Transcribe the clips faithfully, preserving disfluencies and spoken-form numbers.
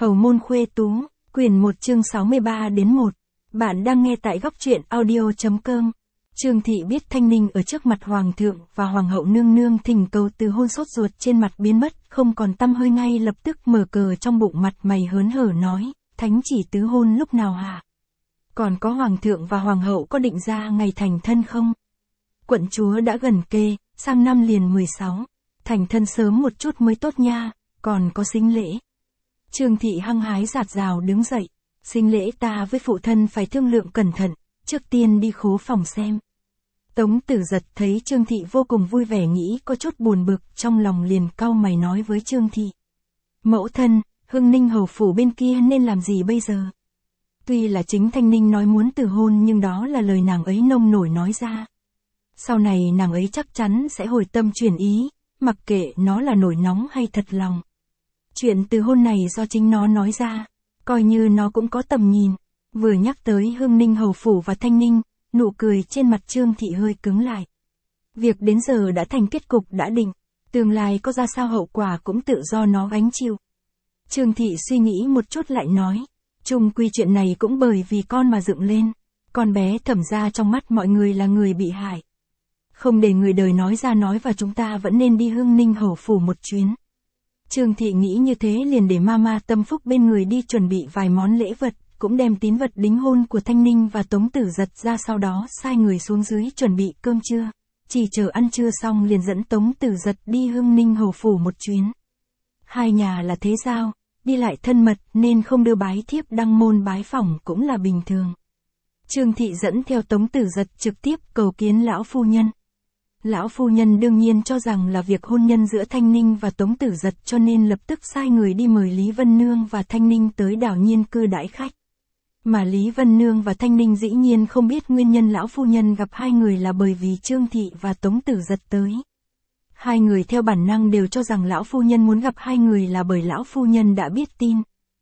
Hầu môn khuê tú, quyển một chương sáu mươi ba đến một. Bạn đang nghe tại góc truyện audio.com. Trương Thị biết Thanh Ninh ở trước mặt Hoàng thượng và Hoàng hậu nương nương thỉnh cầu từ hôn, sốt ruột trên mặt biến mất, không còn tăm hơi, ngay lập tức mở cờ trong bụng, mặt mày hớn hở nói, thánh chỉ tứ hôn lúc nào hả? Còn có Hoàng thượng và Hoàng hậu có định ra ngày thành thân không? Quận chúa đã gần kề, sang năm liền mười sáu, thành thân sớm một chút mới tốt nha, còn có sính lễ. Trương Thị hăng hái rạt rào đứng dậy, sính lễ ta với phụ thân phải thương lượng cẩn thận, trước tiên đi khố phòng xem. Tống Tử Giật thấy Trương Thị vô cùng vui vẻ, nghĩ có chút buồn bực, trong lòng liền cau mày nói với Trương Thị. Mẫu thân, Hưng Ninh hầu phủ bên kia nên làm gì bây giờ? Tuy là chính Thanh Ninh nói muốn từ hôn, nhưng đó là lời nàng ấy nông nổi nói ra. Sau này nàng ấy chắc chắn sẽ hồi tâm chuyển ý, mặc kệ nó là nổi nóng hay thật lòng. Chuyện từ hôn này do chính nó nói ra, coi như nó cũng có tầm nhìn. Vừa nhắc tới Hưng Ninh hầu phủ và Thanh Ninh, nụ cười trên mặt Trương Thị hơi cứng lại. Việc đến giờ đã thành kết cục đã định, tương lai có ra sao hậu quả cũng tự do nó gánh chịu. Trương Thị suy nghĩ một chút lại nói, chung quy chuyện này cũng bởi vì con mà dựng lên, con bé Thẩm gia trong mắt mọi người là người bị hại. Không để người đời nói ra nói và chúng ta vẫn nên đi Hưng Ninh hầu phủ một chuyến. Trương Thị nghĩ như thế liền để Mama Tâm Phúc bên người đi chuẩn bị vài món lễ vật, cũng đem tín vật đính hôn của Thanh Ninh và Tống Tử Giật ra, sau đó sai người xuống dưới chuẩn bị cơm trưa. Chỉ chờ ăn trưa xong liền dẫn Tống Tử Giật đi Hưng Ninh hầu phủ một chuyến. Hai nhà là thế giao, đi lại thân mật nên không đưa bái thiếp đăng môn bái phỏng cũng là bình thường. Trương Thị dẫn theo Tống Tử Giật trực tiếp cầu kiến lão phu nhân. Lão phu nhân đương nhiên cho rằng là việc hôn nhân giữa Thanh Ninh và Tống Tử Giật, cho nên lập tức sai người đi mời Lý Vân Nương và Thanh Ninh tới đảo Nhiên cư đãi khách. Mà Lý Vân Nương và Thanh Ninh dĩ nhiên không biết nguyên nhân lão phu nhân gặp hai người là bởi vì Trương Thị và Tống Tử Giật tới. Hai người theo bản năng đều cho rằng lão phu nhân muốn gặp hai người là bởi lão phu nhân đã biết tin.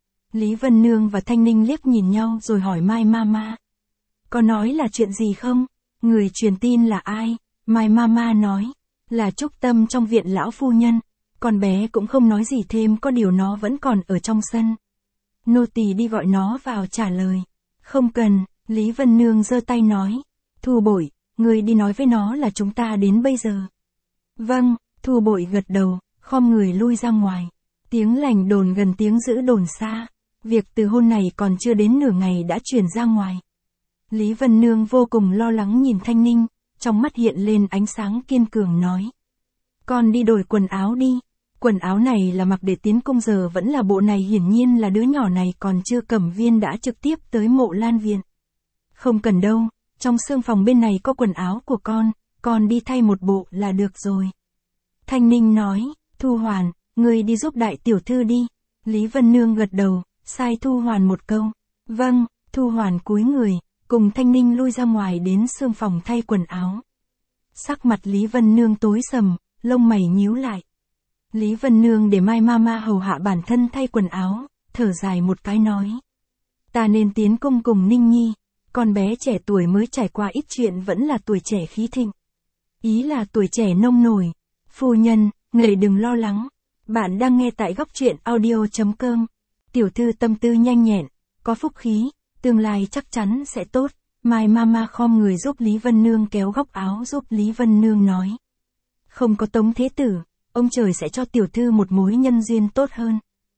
Lý Vân Nương và Thanh Ninh liếc nhìn nhau rồi hỏi Mai Mama. Có nói là chuyện gì không? Người truyền tin là ai? Mai Mama nói, là Trúc Tâm trong viện lão phu nhân. Con bé cũng không nói gì thêm, có điều nó vẫn còn ở trong sân. Nô tỳ đi gọi nó vào trả lời. Không cần, Lý Vân Nương giơ tay nói. Thu Bội, người đi nói với nó là chúng ta đến bây giờ. Vâng, Thu Bội gật đầu, khom người lui ra ngoài. Tiếng lành đồn gần tiếng dữ đồn xa. Việc từ hôn này còn chưa đến nửa ngày đã truyền ra ngoài. Lý Vân Nương vô cùng lo lắng nhìn Thanh Ninh, trong mắt hiện lên ánh sáng kiên cường nói. Con đi đổi quần áo đi. Quần áo này là mặc để tiến cung, giờ vẫn là bộ này, hiển nhiên là đứa nhỏ này còn chưa Cẩm Viên đã trực tiếp tới Mộ Lan viện. Không cần đâu, trong xương phòng bên này có quần áo của con, con đi thay một bộ là được rồi. Thanh Ninh nói, Thu Hoàn, ngươi đi giúp đại tiểu thư đi. Lý Vân Nương gật đầu, sai Thu Hoàn một câu. Vâng, Thu Hoàn cúi người, cùng Thanh Ninh lui ra ngoài đến xương phòng thay quần áo. Sắc mặt Lý Vân Nương tối sầm, lông mày nhíu lại. Lý Vân Nương để Mai Mama hầu hạ bản thân thay quần áo, thở dài một cái nói. Ta nên tiến cung cùng Ninh Nhi, con bé trẻ tuổi mới trải qua ít chuyện vẫn là tuổi trẻ khí thịnh. Ý là tuổi trẻ nông nổi. Phu nhân, người đừng lo lắng. Bạn đang nghe tại góc truyện audio.com. Tiểu thư tâm tư nhanh nhẹn, có phúc khí, tương lai chắc chắn sẽ tốt. Mai Mama khom người giúp Lý Vân Nương kéo góc áo, giúp Lý Vân Nương nói. Không có Tống Thế Tử, ông trời sẽ cho tiểu thư một mối nhân duyên tốt hơn.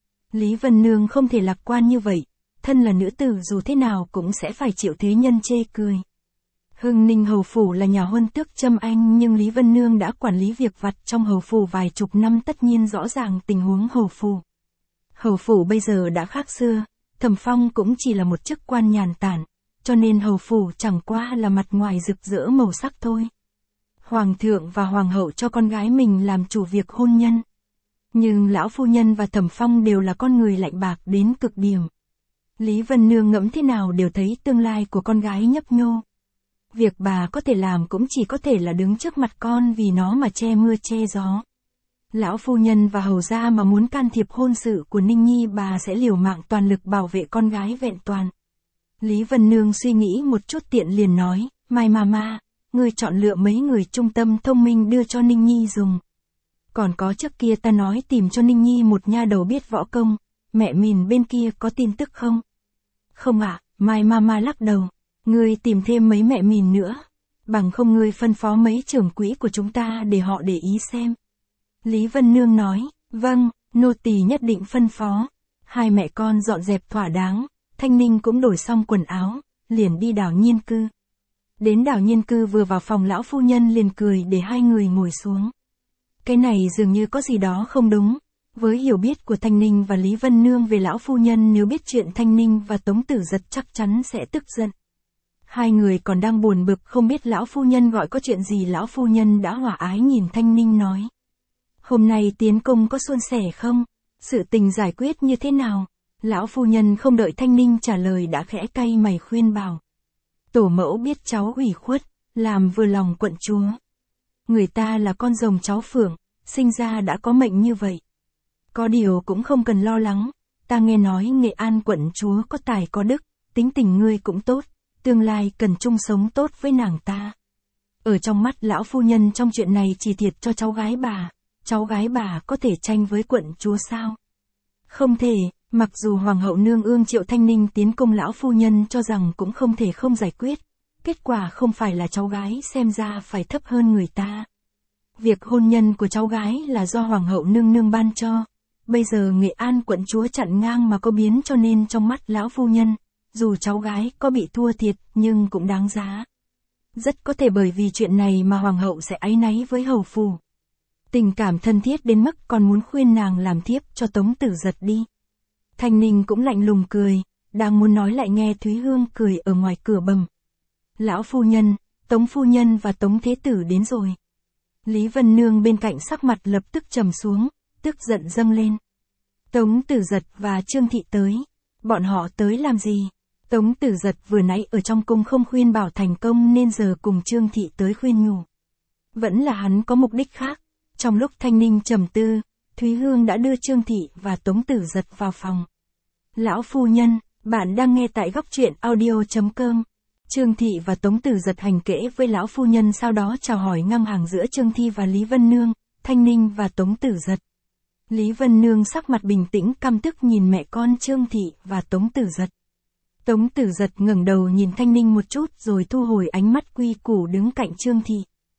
Lý Vân Nương không thể lạc quan như vậy, thân là nữ tử dù thế nào cũng sẽ phải chịu thế nhân chê cười. Hưng Ninh hầu phủ là nhà huân tước Trâm Anh, nhưng Lý Vân Nương đã quản lý việc vặt trong hầu phủ vài chục năm, tất nhiên rõ ràng tình huống hầu phủ. Hầu phủ bây giờ đã khác xưa, Thẩm Phong cũng chỉ là một chức quan nhàn tản, cho nên hầu phủ chẳng qua là mặt ngoài rực rỡ màu sắc thôi. Hoàng thượng và hoàng hậu cho con gái mình làm chủ việc hôn nhân. Nhưng lão phu nhân và Thẩm Phong đều là con người lạnh bạc đến cực điểm. Lý Vân Nương ngẫm thế nào đều thấy tương lai của con gái nhấp nhô. Việc bà có thể làm cũng chỉ có thể là đứng trước mặt con vì nó mà che mưa che gió. Lão phu nhân và hầu gia mà muốn can thiệp hôn sự của Ninh Nhi, bà sẽ liều mạng toàn lực bảo vệ con gái vẹn toàn. Lý Vân Nương suy nghĩ một chút tiện liền nói, Mai Mama, ngươi chọn lựa mấy người trung tâm thông minh đưa cho Ninh Nhi dùng. Còn có trước kia ta nói tìm cho Ninh Nhi một nha đầu biết võ công, mẹ mình bên kia có tin tức không? Không ạ, Mai Mama lắc đầu. Ngươi tìm thêm mấy mẹ mình nữa. Bằng không ngươi phân phó mấy trưởng quỹ của chúng ta để họ để ý xem. Lý Vân Nương nói, vâng, nô tỳ nhất định phân phó. Hai mẹ con dọn dẹp thỏa đáng, Thanh Ninh cũng đổi xong quần áo, liền đi đảo Nhiên Cư. Đến đảo Nhiên Cư vừa vào phòng lão phu nhân liền cười để hai người ngồi xuống. Cái này dường như có gì đó không đúng. Với hiểu biết của Thanh Ninh và Lý Vân Nương về lão phu nhân, nếu biết chuyện Thanh Ninh và Tống Tử Giật chắc chắn sẽ tức giận. Hai người còn đang buồn bực không biết lão phu nhân gọi có chuyện gì, lão phu nhân đã hòa ái nhìn Thanh Ninh nói. Hôm nay tiến công có suôn sẻ không? Sự tình giải quyết như thế nào? Lão phu nhân không đợi Thanh Ninh trả lời đã khẽ cay mày khuyên bảo. Tổ mẫu biết cháu ủy khuất, làm vừa lòng quận chúa. Người ta là con rồng cháu phượng, sinh ra đã có mệnh như vậy. Có điều cũng không cần lo lắng, ta nghe nói Nghệ An quận chúa có tài có đức, tính tình ngươi cũng tốt, tương lai cần chung sống tốt với nàng ta. Ở trong mắt lão phu nhân trong chuyện này chỉ thiệt cho cháu gái bà, cháu gái bà có thể tranh với quận chúa sao? Không thể, mặc dù Hoàng hậu nương ương Triệu Thanh Ninh tiến công, lão phu nhân cho rằng cũng không thể không giải quyết. Kết quả không phải là cháu gái xem ra phải thấp hơn người ta. Việc hôn nhân của cháu gái là do Hoàng hậu nương nương ban cho. Bây giờ Nghệ An quận chúa chặn ngang mà có biến, cho nên trong mắt lão phu nhân, dù cháu gái có bị thua thiệt nhưng cũng đáng giá. Rất có thể bởi vì chuyện này mà Hoàng hậu sẽ áy náy với hầu phủ. Tình cảm thân thiết đến mức còn muốn khuyên nàng làm thiếp cho Tống Tử Giật đi. Thanh Ninh cũng lạnh lùng cười, đang muốn nói lại nghe Thúy Hương cười ở ngoài cửa bẩm. Lão phu nhân, Tống phu nhân và Tống thế tử đến rồi. Lý Vân Nương bên cạnh sắc mặt lập tức trầm xuống, tức giận dâng lên. Tống Tử Giật và Trương Thị tới. Bọn họ tới làm gì? Tống Tử Giật vừa nãy ở trong cung không khuyên bảo thành công nên giờ cùng Trương Thị tới khuyên nhủ. Vẫn là hắn có mục đích khác. Trong lúc Thanh Ninh trầm tư, Thúy Hương đã đưa Trương Thị và Tống Tử Giật vào phòng. Lão phu nhân, bạn đang nghe tại góc truyện audio chấm com. Trương Thị và Tống Tử Giật hành kể với lão phu nhân, sau đó chào hỏi ngang hàng giữa Trương Thị và Lý Vân Nương, Thanh Ninh và Tống Tử Giật. Lý Vân Nương sắc mặt bình tĩnh căm tức nhìn mẹ con Trương Thị và Tống Tử Giật. Tống Tử Giật ngẩng đầu nhìn Thanh Ninh một chút rồi thu hồi ánh mắt quy củ đứng cạnh Trương Thị.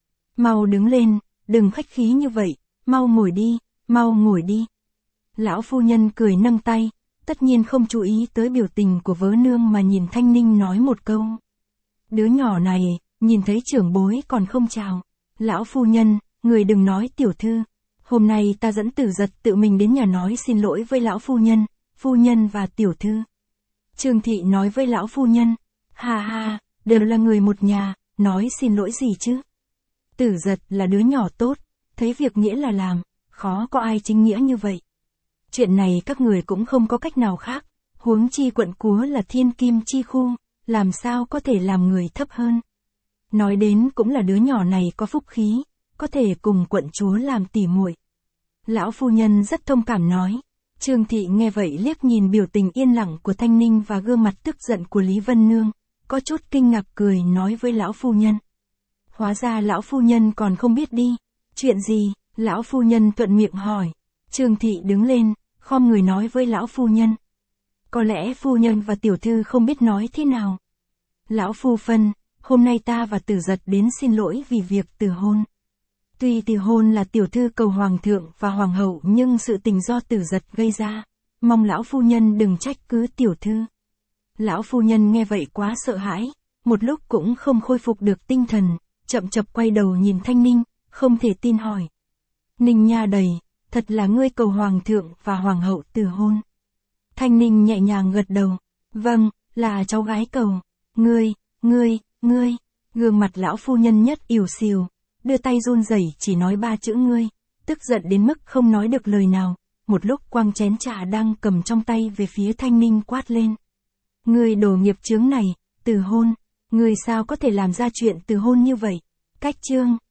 Mau đứng lên, đừng khách khí như vậy, mau ngồi đi, mau ngồi đi. Lão phu nhân cười nâng tay, tất nhiên không chú ý tới biểu tình của vớ nương mà nhìn Thanh Ninh nói một câu. Đứa nhỏ này, nhìn thấy trưởng bối còn không chào. Lão phu nhân, người đừng nói tiểu thư. Hôm nay ta dẫn Tử Giật tự mình đến nhà nói xin lỗi với lão phu nhân, phu nhân và tiểu thư. Trương Thị nói với lão phu nhân, ha ha, đều là người một nhà, nói xin lỗi gì chứ. Tử Giật là đứa nhỏ tốt, thấy việc nghĩa là làm, khó có ai chính nghĩa như vậy. Chuyện này các người cũng không có cách nào khác, huống chi quận Cúa là thiên kim chi khu, làm sao có thể làm người thấp hơn. Nói đến cũng là đứa nhỏ này có phúc khí, có thể cùng quận chúa làm tỉ muội. Lão phu nhân rất thông cảm nói. Trương Thị nghe vậy liếc nhìn biểu tình yên lặng của Thanh Ninh và gương mặt tức giận của Lý Vân Nương, có chút kinh ngạc cười nói với lão phu nhân. Hóa ra lão phu nhân còn không biết đi. Chuyện gì? Lão phu nhân thuận miệng hỏi. Trương Thị đứng lên, khom người nói với lão phu nhân. Có lẽ phu nhân và tiểu thư không biết nói thế nào. Lão phu phân, hôm nay ta và Tử Giật đến xin lỗi vì việc từ hôn. Tuy từ hôn là tiểu thư cầu hoàng thượng và hoàng hậu nhưng sự tình do Tử Giật gây ra, mong lão phu nhân đừng trách cứ tiểu thư. Lão phu nhân nghe vậy quá sợ hãi, một lúc cũng không khôi phục được tinh thần, chậm chậm quay đầu nhìn Thanh Ninh, không thể tin hỏi. Ninh nha đầy, thật là ngươi cầu hoàng thượng và hoàng hậu từ hôn. Thanh Ninh nhẹ nhàng gật đầu, vâng, là cháu gái cầu. Ngươi, ngươi, ngươi, gương mặt lão phu nhân nhất ỉu xìu, đưa tay run rẩy chỉ nói ba chữ ngươi, tức giận đến mức không nói được lời nào, một lúc quăng chén trà đang cầm trong tay về phía Thanh Ninh quát lên. Ngươi đồ nghiệp chướng này, từ hôn, ngươi sao có thể làm ra chuyện từ hôn như vậy? Cách chương.